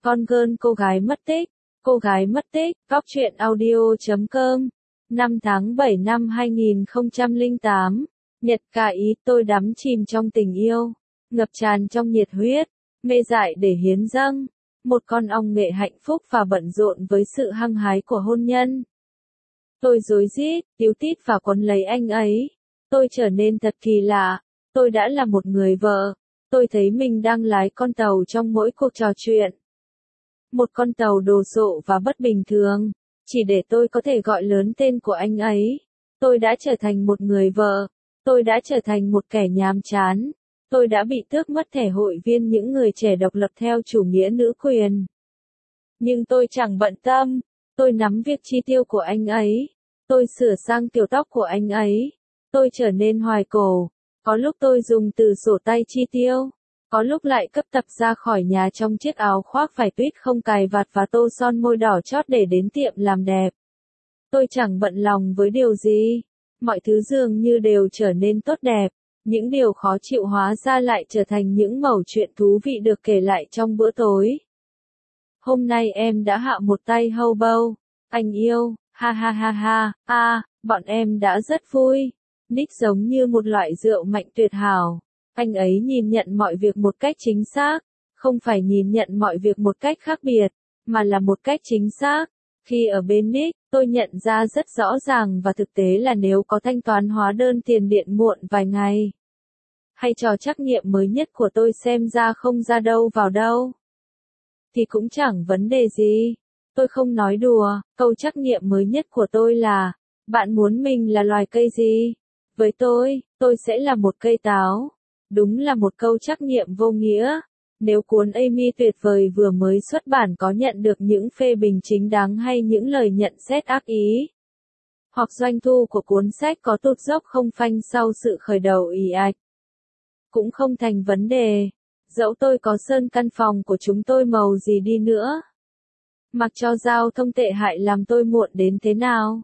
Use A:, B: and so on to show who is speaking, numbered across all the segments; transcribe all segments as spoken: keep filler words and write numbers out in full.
A: Con girl cô gái mất tích, cô gái mất tích, Góc truyện audio chấm com, năm tháng bảy năm hai nghìn không trăm lẻ tám, Nhật cả ý tôi đắm chìm trong tình yêu, ngập tràn trong nhiệt huyết, mê dại để hiến dâng, một con ong nghệ hạnh phúc và bận rộn với sự hăng hái của hôn nhân. Tôi rối rít, tíu tít và quấn lấy anh ấy, tôi trở nên thật kỳ lạ, tôi đã là một người vợ, tôi thấy mình đang lái con tàu trong mỗi cuộc trò chuyện. Một con tàu đồ sộ và bất bình thường, chỉ để tôi có thể gọi lớn tên của anh ấy. Tôi đã trở thành một người vợ, tôi đã trở thành một kẻ nhàm chán, tôi đã bị tước mất thẻ hội viên những người trẻ độc lập theo chủ nghĩa nữ quyền. Nhưng tôi chẳng bận tâm, tôi nắm việc chi tiêu của anh ấy, tôi sửa sang kiểu tóc của anh ấy, tôi trở nên hoài cổ, có lúc tôi dùng từ sổ tay chi tiêu. Có lúc lại cấp tập ra khỏi nhà trong chiếc áo khoác vải tuyết không cài vạt và tô son môi đỏ chót để đến tiệm làm đẹp. Tôi chẳng bận lòng với điều gì. Mọi thứ dường như đều trở nên tốt đẹp. Những điều khó chịu hóa ra lại trở thành những mẩu chuyện thú vị được kể lại trong bữa tối. Hôm nay em đã hạ một tay hobo. Anh yêu, ha ha ha ha, a, bọn em đã rất vui. Nick giống như một loại rượu mạnh tuyệt hảo. Anh ấy nhìn nhận mọi việc một cách chính xác, không phải nhìn nhận mọi việc một cách khác biệt, mà là một cách chính xác. Khi ở bên Nick, tôi nhận ra rất rõ ràng và thực tế là nếu có thanh toán hóa đơn tiền điện muộn vài ngày, hay trò trắc nghiệm mới nhất của tôi xem ra không ra đâu vào đâu, thì cũng chẳng vấn đề gì. Tôi không nói đùa, câu trắc nghiệm mới nhất của tôi là, bạn muốn mình là loài cây gì? Với tôi, tôi sẽ là một cây táo. Đúng là một câu trắc nghiệm vô nghĩa. Nếu cuốn Amy tuyệt vời vừa mới xuất bản có nhận được những phê bình chính đáng hay những lời nhận xét ác ý, hoặc doanh thu của cuốn sách có tụt dốc không phanh sau sự khởi đầu ì ạch, cũng không thành vấn đề. Dẫu tôi có sơn căn phòng của chúng tôi màu gì đi nữa, mặc cho giao thông tệ hại làm tôi muộn đến thế nào,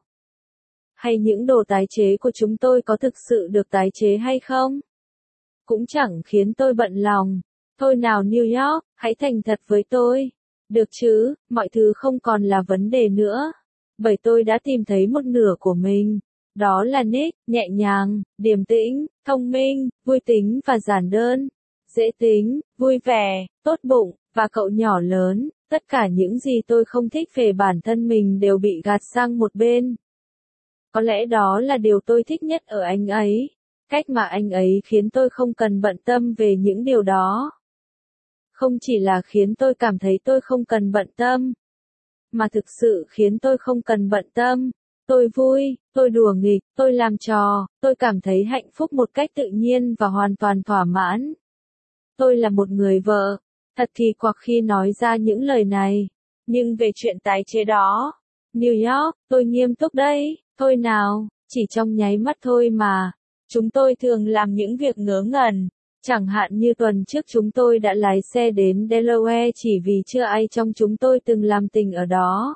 A: hay những đồ tái chế của chúng tôi có thực sự được tái chế hay không, cũng chẳng khiến tôi bận lòng. Thôi nào New York, hãy thành thật với tôi. Được chứ, mọi thứ không còn là vấn đề nữa. Bởi tôi đã tìm thấy một nửa của mình. Đó là Nick, nhẹ nhàng, điềm tĩnh, thông minh, vui tính và giản đơn. Dễ tính, vui vẻ, tốt bụng, và cậu nhỏ lớn. Tất cả những gì tôi không thích về bản thân mình đều bị gạt sang một bên. Có lẽ đó là điều tôi thích nhất ở anh ấy. Cách mà anh ấy khiến tôi không cần bận tâm về những điều đó. Không chỉ là khiến tôi cảm thấy tôi không cần bận tâm, mà thực sự khiến tôi không cần bận tâm. Tôi vui, tôi đùa nghịch, tôi làm trò, tôi cảm thấy hạnh phúc một cách tự nhiên và hoàn toàn thỏa mãn. Tôi là một người vợ. Thật kỳ quặc khi nói ra những lời này. Nhưng về chuyện tái chế đó, New York, tôi nghiêm túc đấy. Thôi nào, chỉ trong nháy mắt thôi mà. Chúng tôi thường làm những việc ngớ ngẩn. Chẳng hạn như tuần trước chúng tôi đã lái xe đến Delaware chỉ vì chưa ai trong chúng tôi từng làm tình ở đó.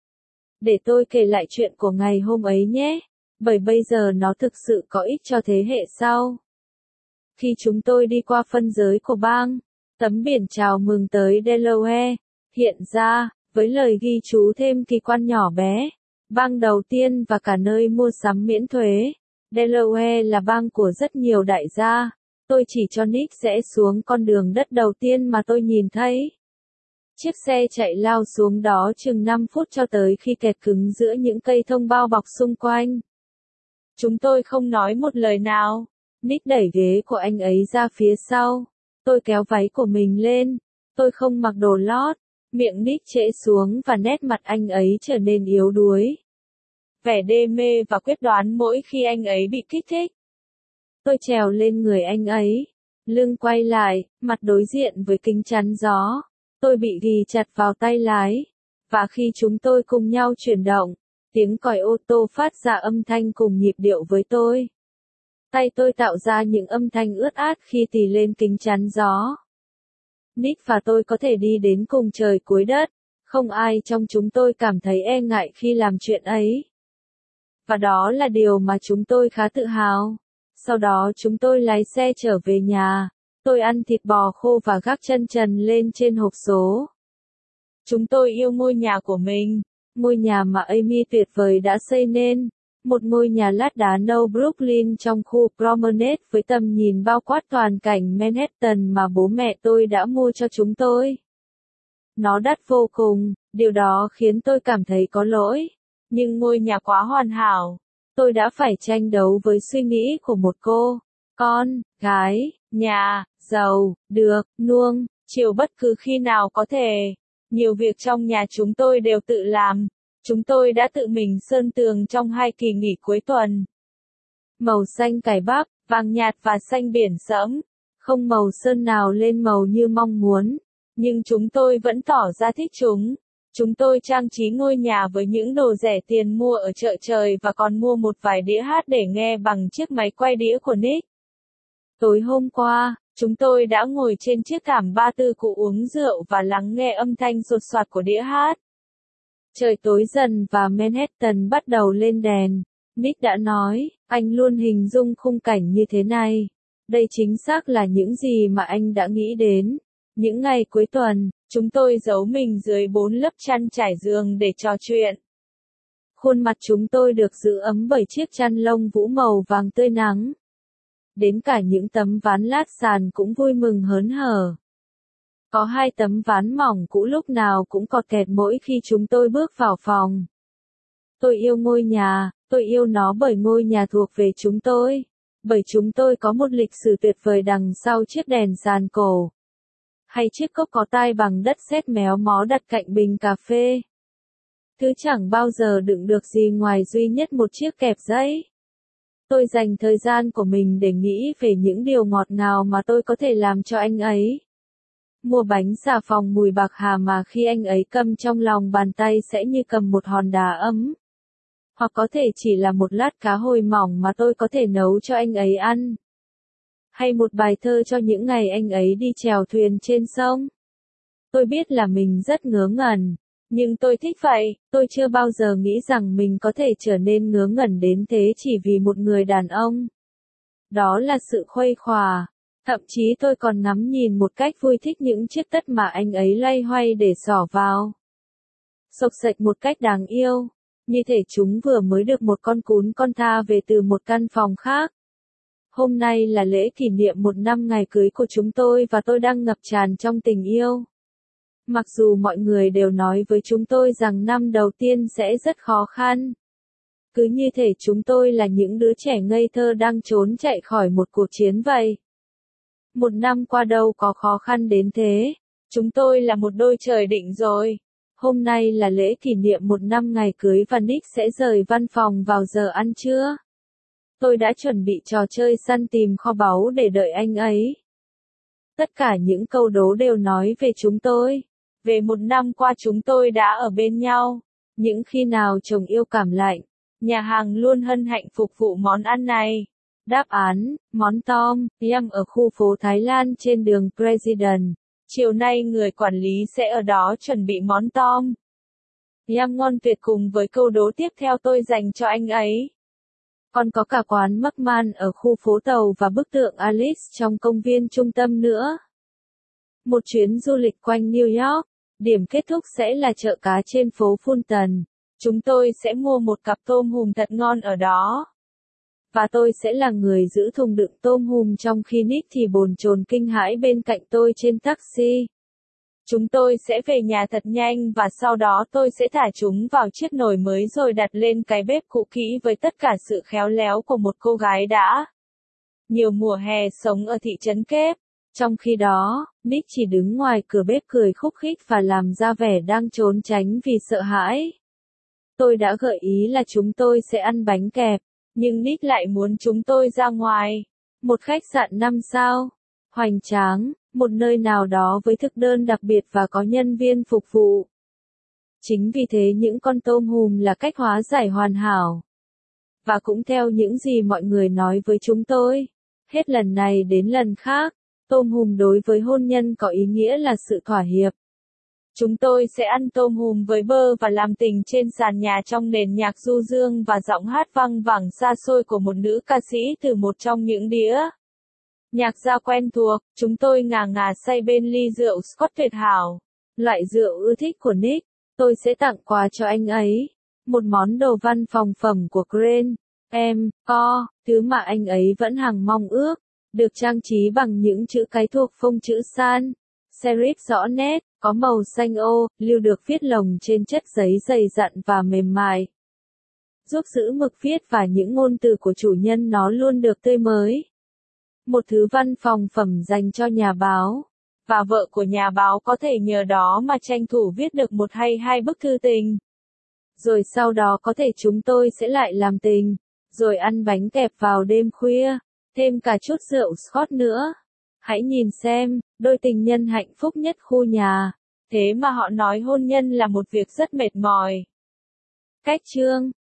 A: Để tôi kể lại chuyện của ngày hôm ấy nhé, bởi bây giờ nó thực sự có ích cho thế hệ sau. Khi chúng tôi đi qua phân giới của bang, tấm biển chào mừng tới Delaware hiện ra, với lời ghi chú thêm kỳ quan nhỏ bé, bang đầu tiên và cả nơi mua sắm miễn thuế. Delaware là bang của rất nhiều đại gia. Tôi chỉ cho Nick rẽ xuống con đường đất đầu tiên mà tôi nhìn thấy. Chiếc xe chạy lao xuống đó chừng năm phút cho tới khi kẹt cứng giữa những cây thông bao bọc xung quanh. Chúng tôi không nói một lời nào. Nick đẩy ghế của anh ấy ra phía sau. Tôi kéo váy của mình lên. Tôi không mặc đồ lót. Miệng Nick trễ xuống và nét mặt anh ấy trở nên yếu đuối. Vẻ đê mê và quyết đoán mỗi khi anh ấy bị kích thích. Tôi trèo lên người anh ấy, lưng quay lại, mặt đối diện với kính chắn gió. Tôi bị ghì chặt vào tay lái, và khi chúng tôi cùng nhau chuyển động, tiếng còi ô tô phát ra âm thanh cùng nhịp điệu với tôi. Tay tôi tạo ra những âm thanh ướt át khi tì lên kính chắn gió. Nick và tôi có thể đi đến cùng trời cuối đất, không ai trong chúng tôi cảm thấy e ngại khi làm chuyện ấy. Và đó là điều mà chúng tôi khá tự hào. Sau đó chúng tôi lái xe trở về nhà. Tôi ăn thịt bò khô và gác chân trần lên trên hộp số.
B: Chúng tôi yêu ngôi nhà của mình.
A: Ngôi nhà mà Amy tuyệt vời đã xây nên. Một ngôi nhà lát đá nâu Brooklyn trong khu Promenade với tầm nhìn bao quát toàn cảnh Manhattan mà bố mẹ tôi đã mua cho chúng tôi. Nó đắt vô cùng, điều đó khiến tôi cảm thấy có lỗi.
B: Nhưng ngôi nhà quá hoàn hảo.
A: Tôi đã phải tranh đấu với suy nghĩ của một cô, con, gái,
B: nhà,
A: giàu, được, nuông,
B: chiều bất cứ khi nào có thể. Nhiều việc trong nhà chúng tôi đều tự làm. Chúng tôi đã tự mình sơn tường trong hai kỳ nghỉ cuối tuần.
A: Màu xanh cải bắp,
B: vàng nhạt và xanh biển sẫm.
A: Không màu sơn nào lên màu như mong muốn.
B: Nhưng chúng tôi vẫn tỏ ra thích chúng. Chúng tôi trang trí ngôi nhà với những đồ rẻ tiền mua ở chợ trời và còn mua một vài đĩa hát để nghe bằng chiếc máy quay đĩa của Nick.
A: Tối hôm qua,
B: chúng tôi đã ngồi trên chiếc thảm ba tư cụ uống rượu và lắng nghe âm thanh sột soạt của đĩa hát.
A: Trời tối dần và Manhattan bắt đầu lên đèn. Nick đã nói, anh luôn hình dung khung cảnh như thế này. Đây chính xác là những gì mà anh đã nghĩ đến. Những ngày cuối tuần,
B: chúng tôi giấu mình dưới bốn lớp chăn trải giường để trò chuyện.
A: Khuôn mặt chúng tôi được giữ ấm bởi chiếc chăn lông vũ màu vàng tươi nắng. Đến cả những tấm ván lát sàn cũng vui mừng hớn hở. Có hai tấm ván mỏng cũ lúc nào cũng cọt kẹt mỗi khi chúng tôi bước vào phòng. Tôi yêu ngôi nhà, tôi yêu nó bởi ngôi nhà thuộc về chúng tôi. Bởi chúng tôi có một lịch sử tuyệt vời đằng sau chiếc đèn sàn cổ. Hay chiếc cốc có tai bằng đất sét méo mó đặt cạnh bình cà phê. Thứ chẳng bao giờ đựng được gì ngoài duy nhất một chiếc kẹp giấy. Tôi dành thời gian của mình để nghĩ về những điều ngọt ngào mà tôi có thể làm cho anh ấy. Mua bánh xà phòng mùi bạc hà mà khi anh ấy cầm trong lòng bàn tay sẽ như cầm một hòn đá ấm. Hoặc có thể chỉ là một lát cá hồi mỏng mà tôi có thể nấu cho anh ấy ăn. Hay một bài thơ cho những ngày anh ấy đi chèo thuyền trên sông. Tôi biết là mình rất ngớ ngẩn.
B: Nhưng tôi thích vậy.
A: Tôi chưa bao giờ nghĩ rằng mình có thể trở nên ngớ ngẩn đến thế chỉ vì một người đàn ông. Đó là sự khuây khỏa. Thậm chí tôi còn ngắm nhìn một cách vui thích những chiếc tất mà anh ấy loay hoay để xỏ vào. Xộc xệch một cách đáng yêu. Như thể chúng vừa mới được một con cún con tha về từ một căn phòng khác. Hôm nay là lễ kỷ niệm một năm ngày cưới của chúng tôi và tôi đang ngập tràn trong tình yêu. Mặc dù mọi người đều nói với chúng tôi rằng năm đầu tiên sẽ rất khó khăn. Cứ như thể chúng tôi là những đứa trẻ ngây thơ đang trốn chạy khỏi một cuộc chiến vậy. Một năm qua đâu có khó khăn đến thế.
B: Chúng tôi là một đôi trời định rồi.
A: Hôm nay là lễ kỷ niệm một năm ngày cưới và Nick sẽ rời văn phòng vào giờ ăn trưa. Tôi đã chuẩn bị trò chơi săn tìm kho báu để đợi anh ấy. Tất cả những câu đố đều nói về chúng tôi.
B: Về một năm qua chúng tôi đã ở bên nhau.
A: Những khi nào chồng yêu cảm lạnh,
B: nhà hàng luôn hân hạnh phục vụ món ăn này.
A: Đáp án, món Tom Yum ở khu phố Thái Lan trên đường President.
B: Chiều nay người quản lý sẽ ở đó chuẩn bị món Tom Yum ngon tuyệt cùng với câu đố tiếp theo tôi dành cho anh ấy.
A: Còn có cả quán McMahon ở khu phố Tàu và bức tượng Alice trong công viên trung tâm nữa. Một chuyến du lịch quanh New York. Điểm kết thúc sẽ là chợ cá trên phố Fulton.
B: Chúng tôi sẽ mua một cặp tôm hùm thật ngon ở đó.
A: Và tôi sẽ là người giữ thùng đựng tôm hùm trong khi Nick thì bồn chồn kinh hãi bên cạnh tôi trên taxi.
B: Chúng tôi sẽ về nhà thật nhanh và sau đó tôi sẽ thả chúng vào chiếc nồi mới rồi đặt lên cái bếp cũ kỹ với tất cả sự khéo léo của một cô gái đã nhiều mùa hè sống ở thị trấn Kép.
A: Trong khi đó, Nick chỉ đứng ngoài cửa bếp cười khúc khích và làm ra vẻ đang trốn tránh vì sợ hãi. Tôi đã gợi ý là chúng tôi sẽ ăn bánh kẹp,
B: nhưng Nick lại muốn chúng tôi ra ngoài.
A: Một khách sạn năm sao, hoành tráng, một nơi nào đó với thực đơn đặc biệt và có nhân viên phục vụ. Chính vì thế những con tôm hùm là cách hóa giải hoàn hảo. Và cũng theo những gì mọi người nói với chúng tôi, hết lần này đến lần khác, tôm hùm đối với hôn nhân có ý nghĩa là sự thỏa hiệp.
B: Chúng tôi sẽ ăn tôm hùm với bơ và làm tình trên sàn nhà trong nền nhạc du dương và giọng hát vang vẳng xa xôi của một nữ ca sĩ từ một trong những đĩa nhạc gia quen thuộc. Chúng tôi ngà ngà say bên ly rượu Scotch tuyệt hảo.
A: Loại rượu ưa thích của Nick, tôi sẽ tặng quà cho anh ấy. Một món đồ văn phòng phẩm của Crane, em, co, thứ mà anh ấy vẫn hằng mong ước, được trang trí bằng những chữ cái thuộc phông chữ Sans serif rõ nét, có màu xanh ô, lưu được viết lồng trên chất giấy dày dặn và mềm mại, giúp giữ mực viết và những ngôn từ của chủ nhân nó luôn được tươi mới. Một thứ văn phòng phẩm dành cho nhà báo.
B: Và vợ của nhà báo có thể nhờ đó mà tranh thủ viết được một hay hai bức thư tình.
A: Rồi sau đó có thể chúng tôi sẽ lại làm tình, rồi ăn bánh kẹp vào đêm khuya, thêm cả chút rượu Scotch nữa. Hãy nhìn xem, đôi tình nhân hạnh phúc nhất khu nhà.
B: Thế mà họ nói hôn nhân là một việc rất mệt mỏi.
A: Cách chương